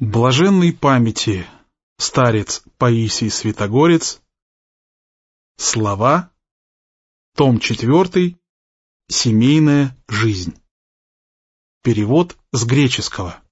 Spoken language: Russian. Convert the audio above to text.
Блаженной памяти старец Паисий Святогорец. Слова. Том 4. Семейная жизнь. Перевод с греческого.